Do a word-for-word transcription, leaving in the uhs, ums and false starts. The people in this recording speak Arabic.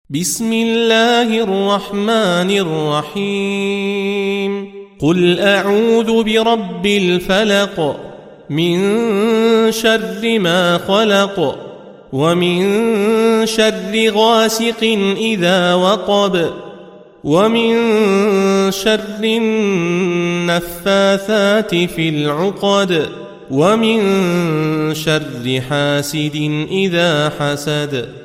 بسم الله الرحمن الرحيم قل أعوذ برب الفلق من شر ما خلق ومن شر غاسق إذا وقب ومن شر النفاثات في العقد ومن شر حاسد إذا حسد.